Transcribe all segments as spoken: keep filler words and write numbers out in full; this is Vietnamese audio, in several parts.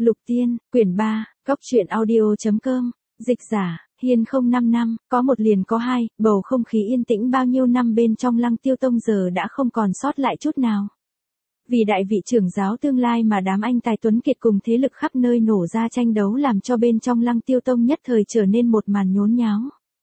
Lục Tiên, quyển ba, góc truyện audio.com, dịch giả, Hiên không năm năm, có một liền có hai, bầu không khí yên tĩnh bao nhiêu năm bên trong Lăng Tiêu Tông giờ đã không còn sót lại chút nào. Vì đại vị trưởng giáo tương lai mà đám anh tài tuấn kiệt cùng thế lực khắp nơi nổ ra tranh đấu làm cho bên trong Lăng Tiêu Tông nhất thời trở nên một màn nhốn nháo.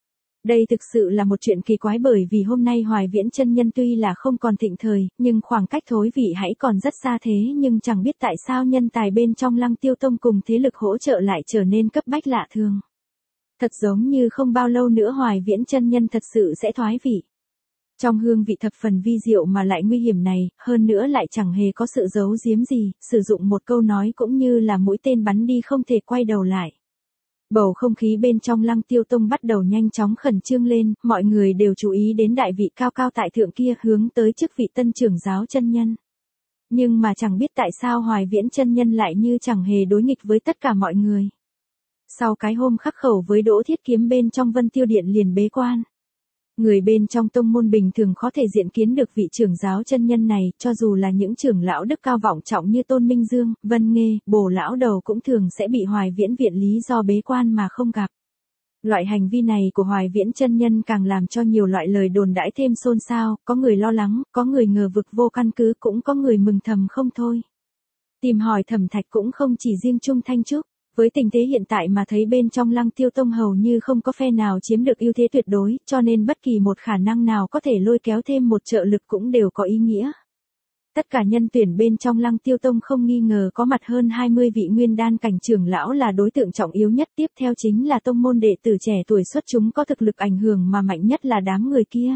Đây thực sự là một chuyện kỳ quái bởi vì hôm nay Hoài Viễn chân nhân tuy là không còn thịnh thời, nhưng khoảng cách thối vị hãy còn rất xa thế nhưng chẳng biết tại sao nhân tài bên trong Lăng Tiêu Tông cùng thế lực hỗ trợ lại trở nên cấp bách lạ thường. Thật giống như không bao lâu nữa Hoài Viễn chân nhân thật sự sẽ thoái vị. Trong hương vị thập phần vi diệu mà lại nguy hiểm này, hơn nữa lại chẳng hề có sự giấu giếm gì, sử dụng một câu nói cũng như là mũi tên bắn đi không thể quay đầu lại. Bầu không khí bên trong Lăng Tiêu Tông bắt đầu nhanh chóng khẩn trương lên, mọi người đều chú ý đến đại vị cao cao tại thượng kia hướng tới chức vị tân trưởng giáo chân nhân. Nhưng mà chẳng biết tại sao Hoài Viễn chân nhân lại như chẳng hề đối nghịch với tất cả mọi người. Sau cái hôm khắc khẩu với Đỗ Thiết Kiếm bên trong Vân Tiêu Điện liền bế quan. Người bên trong tông môn bình thường có thể diện kiến được vị trưởng giáo chân nhân này, cho dù là những trưởng lão đức cao vọng trọng như Tôn Minh Dương, Vân Nghê, Bồ lão đầu cũng thường sẽ bị Hoài Viễn viện lý do bế quan mà không gặp. Loại hành vi này của Hoài Viễn chân nhân càng làm cho nhiều loại lời đồn đãi thêm xôn xao, có người lo lắng, có người ngờ vực vô căn cứ, cũng có người mừng thầm không thôi. Tìm hỏi Thẩm Thạch cũng không chỉ riêng Trung Thanh Trúc. Với tình thế hiện tại mà thấy bên trong Lăng Tiêu Tông hầu như không có phe nào chiếm được ưu thế tuyệt đối, cho nên bất kỳ một khả năng nào có thể lôi kéo thêm một trợ lực cũng đều có ý nghĩa. Tất cả nhân tuyển bên trong Lăng Tiêu Tông không nghi ngờ có mặt hơn hai mươi vị nguyên đan cảnh trưởng lão là đối tượng trọng yếu nhất, tiếp theo chính là tông môn đệ tử trẻ tuổi xuất chúng có thực lực ảnh hưởng mà mạnh nhất là đám người kia.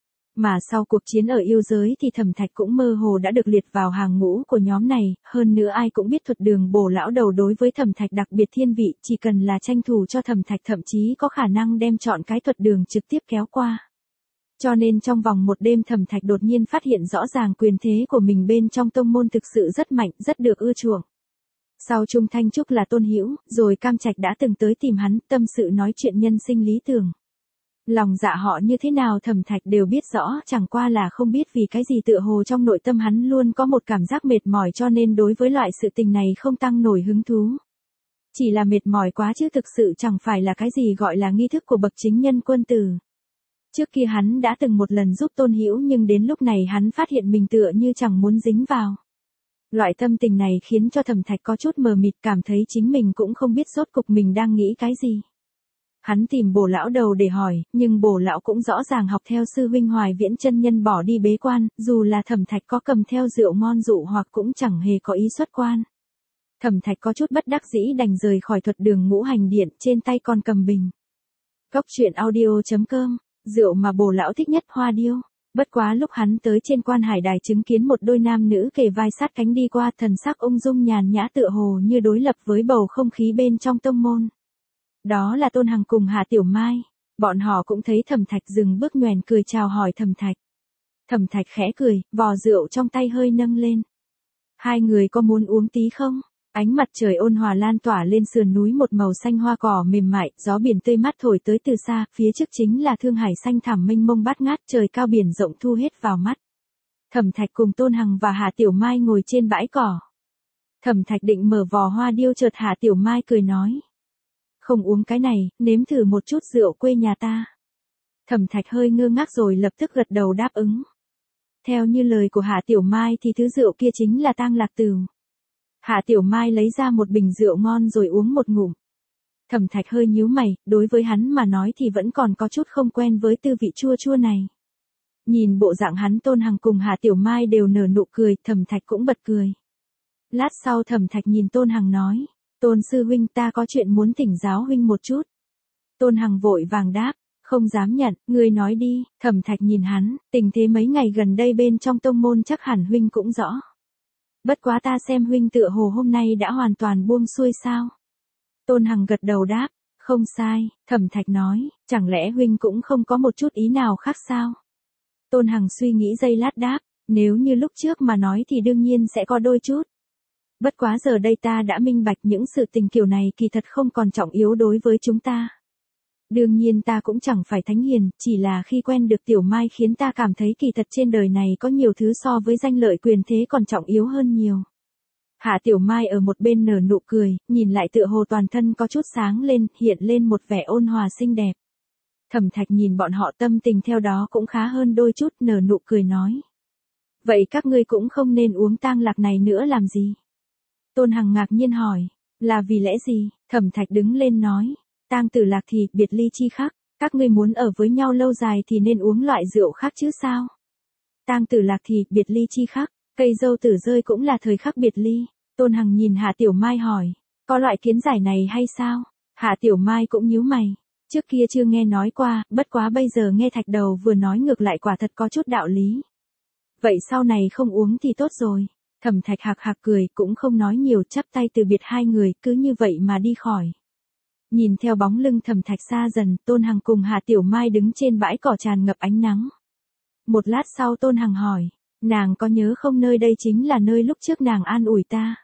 Mà sau cuộc chiến ở yêu giới thì Thẩm Thạch cũng mơ hồ đã được liệt vào hàng ngũ của nhóm này, hơn nữa ai cũng biết thuật đường Bồ lão đầu đối với Thẩm Thạch đặc biệt thiên vị, chỉ cần là tranh thủ cho Thẩm Thạch thậm chí có khả năng đem chọn cái thuật đường trực tiếp kéo qua. Cho nên trong vòng một đêm Thẩm Thạch đột nhiên phát hiện rõ ràng quyền thế của mình bên trong tông môn thực sự rất mạnh, rất được ưa chuộng. Sau Trung Thanh Trúc là Tôn Hữu, rồi Cam Trạch đã từng tới tìm hắn, tâm sự nói chuyện nhân sinh lý tưởng. Lòng dạ họ như thế nào Thẩm Thạch đều biết rõ, chẳng qua là không biết vì cái gì tựa hồ trong nội tâm hắn luôn có một cảm giác mệt mỏi cho nên đối với loại sự tình này không tăng nổi hứng thú. Chỉ là mệt mỏi quá chứ thực sự chẳng phải là cái gì gọi là nghi thức của bậc chính nhân quân tử. Trước kia hắn đã từng một lần giúp Tôn Hữu nhưng đến lúc này hắn phát hiện mình tựa như chẳng muốn dính vào. Loại tâm tình này khiến cho Thẩm Thạch có chút mờ mịt, cảm thấy chính mình cũng không biết rốt cục mình đang nghĩ cái gì. Hắn tìm Bồ lão đầu để hỏi, nhưng Bồ lão cũng rõ ràng học theo sư huynh Hoài Viễn chân nhân bỏ đi bế quan, dù là Thẩm Thạch có cầm theo rượu ngon dụ hoặc cũng chẳng hề có ý xuất quan. Thẩm Thạch có chút bất đắc dĩ đành rời khỏi thuật đường Ngũ Hành Điện, trên tay còn cầm bình. Góc truyện audio.com, rượu mà Bồ lão thích nhất Hoa Điêu. Bất quá lúc hắn tới trên Quan Hải Đài chứng kiến một đôi nam nữ kề vai sát cánh đi qua, thần sắc ung dung nhàn nhã tựa hồ như đối lập với bầu không khí bên trong tông môn. Đó là Tôn Hằng cùng Hà Tiểu Mai, bọn họ cũng thấy Thẩm Thạch dừng bước nhoẻn cười chào hỏi Thẩm Thạch. Thẩm Thạch khẽ cười, vò rượu trong tay hơi nâng lên. Hai người có muốn uống tí không? Ánh mặt trời ôn hòa lan tỏa lên sườn núi một màu xanh hoa cỏ mềm mại, gió biển tươi mát thổi tới từ xa, phía trước chính là thương hải xanh thẳm mênh mông bát ngát, trời cao biển rộng thu hết vào mắt. Thẩm Thạch cùng Tôn Hằng và Hà Tiểu Mai ngồi trên bãi cỏ. Thẩm Thạch định mở vò hoa điêu chợt Hà Tiểu Mai cười nói. Không uống cái này, nếm thử một chút rượu quê nhà ta. Thẩm Thạch hơi ngơ ngác rồi lập tức gật đầu đáp ứng. Theo như lời của Hạ Tiểu Mai thì thứ rượu kia chính là Tang Lạc Tửu. Hạ Tiểu Mai lấy ra một bình rượu ngon rồi uống một ngụm. Thẩm Thạch hơi nhíu mày, đối với hắn mà nói thì vẫn còn có chút không quen với tư vị chua chua này. Nhìn bộ dạng hắn, Tôn Hằng cùng Hạ Tiểu Mai đều nở nụ cười, Thẩm Thạch cũng bật cười. Lát sau Thẩm Thạch nhìn Tôn Hằng nói. Tôn sư huynh, ta có chuyện muốn thỉnh giáo huynh một chút. Tôn Hằng vội vàng đáp, không dám nhận, ngươi nói đi. Thẩm Thạch nhìn hắn, tình thế mấy ngày gần đây bên trong tông môn chắc hẳn huynh cũng rõ. Bất quá ta xem huynh tựa hồ hôm nay đã hoàn toàn buông xuôi sao. Tôn Hằng gật đầu đáp, không sai. Thẩm Thạch nói, chẳng lẽ huynh cũng không có một chút ý nào khác sao? Tôn Hằng suy nghĩ giây lát đáp, nếu như lúc trước mà nói thì đương nhiên sẽ có đôi chút. Bất quá giờ đây ta đã minh bạch những sự tình kiểu này kỳ thật không còn trọng yếu đối với chúng ta. Đương nhiên ta cũng chẳng phải thánh hiền, chỉ là khi quen được Tiểu Mai khiến ta cảm thấy kỳ thật trên đời này có nhiều thứ so với danh lợi quyền thế còn trọng yếu hơn nhiều. Hạ Tiểu Mai ở một bên nở nụ cười, nhìn lại tựa hồ toàn thân có chút sáng lên, hiện lên một vẻ ôn hòa xinh đẹp. Thẩm Thạch nhìn bọn họ tâm tình theo đó cũng khá hơn đôi chút, nở nụ cười nói. Vậy các ngươi cũng không nên uống tang lạc này nữa làm gì? Tôn Hằng ngạc nhiên hỏi, là vì lẽ gì? Thẩm Thạch đứng lên nói, tang tử lạc thì biệt ly chi khắc, các ngươi muốn ở với nhau lâu dài thì nên uống loại rượu khác chứ sao? Tang tử lạc thì biệt ly chi khắc, cây dâu tử rơi cũng là thời khắc biệt ly. Tôn Hằng nhìn Hạ Tiểu Mai hỏi, có loại kiến giải này hay sao? Hạ Tiểu Mai cũng nhíu mày, trước kia chưa nghe nói qua, bất quá bây giờ nghe Thạch Đầu vừa nói ngược lại quả thật có chút đạo lý. Vậy sau này không uống thì tốt rồi. Thẩm Thạch hạc hạc cười, cũng không nói nhiều, chắp tay từ biệt hai người, cứ như vậy mà đi khỏi. Nhìn theo bóng lưng Thẩm Thạch xa dần, Tôn Hằng cùng Hạ Tiểu Mai đứng trên bãi cỏ tràn ngập ánh nắng. Một lát sau Tôn Hằng hỏi, nàng có nhớ không nơi đây chính là nơi lúc trước nàng an ủi ta?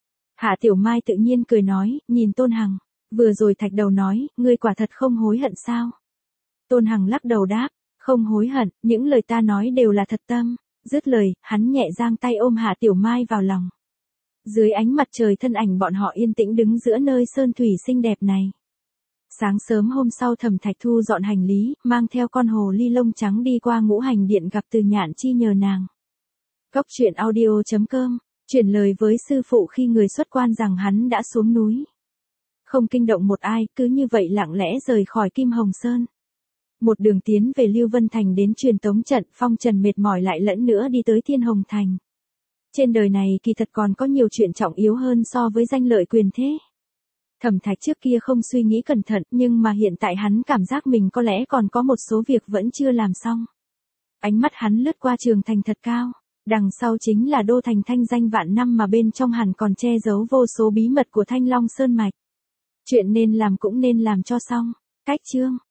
Hạ Tiểu Mai tự nhiên cười nói, nhìn Tôn Hằng, vừa rồi Thạch Đầu nói, ngươi quả thật không hối hận sao? Tôn Hằng lắc đầu đáp, không hối hận, những lời ta nói đều là thật tâm. Dứt lời, hắn nhẹ giang tay ôm Hạ Tiểu Mai vào lòng. Dưới ánh mặt trời thân ảnh bọn họ yên tĩnh đứng giữa nơi sơn thủy xinh đẹp này. Sáng sớm hôm sau Thẩm Thạch thu dọn hành lý, mang theo con hồ ly lông trắng đi qua Ngũ Hành Điện gặp Từ Nhạn Chi nhờ nàng. Cốc truyện audio chấm com, chuyển lời với sư phụ khi người xuất quan rằng hắn đã xuống núi. Không kinh động một ai, cứ như vậy lặng lẽ rời khỏi Kim Hồng Sơn. Một đường tiến về Lưu Vân Thành đến truyền tống trận, Phong Trần mệt mỏi lại lẫn nữa đi tới Thiên Hồng Thành. Trên đời này kỳ thật còn có nhiều chuyện trọng yếu hơn so với danh lợi quyền thế. Thẩm Thạch trước kia không suy nghĩ cẩn thận, nhưng mà hiện tại hắn cảm giác mình có lẽ còn có một số việc vẫn chưa làm xong. Ánh mắt hắn lướt qua trường thành thật cao, đằng sau chính là đô thành thanh danh vạn năm mà bên trong hẳn còn che giấu vô số bí mật của Thanh Long Sơn Mạch. Chuyện nên làm cũng nên làm cho xong. Cách chương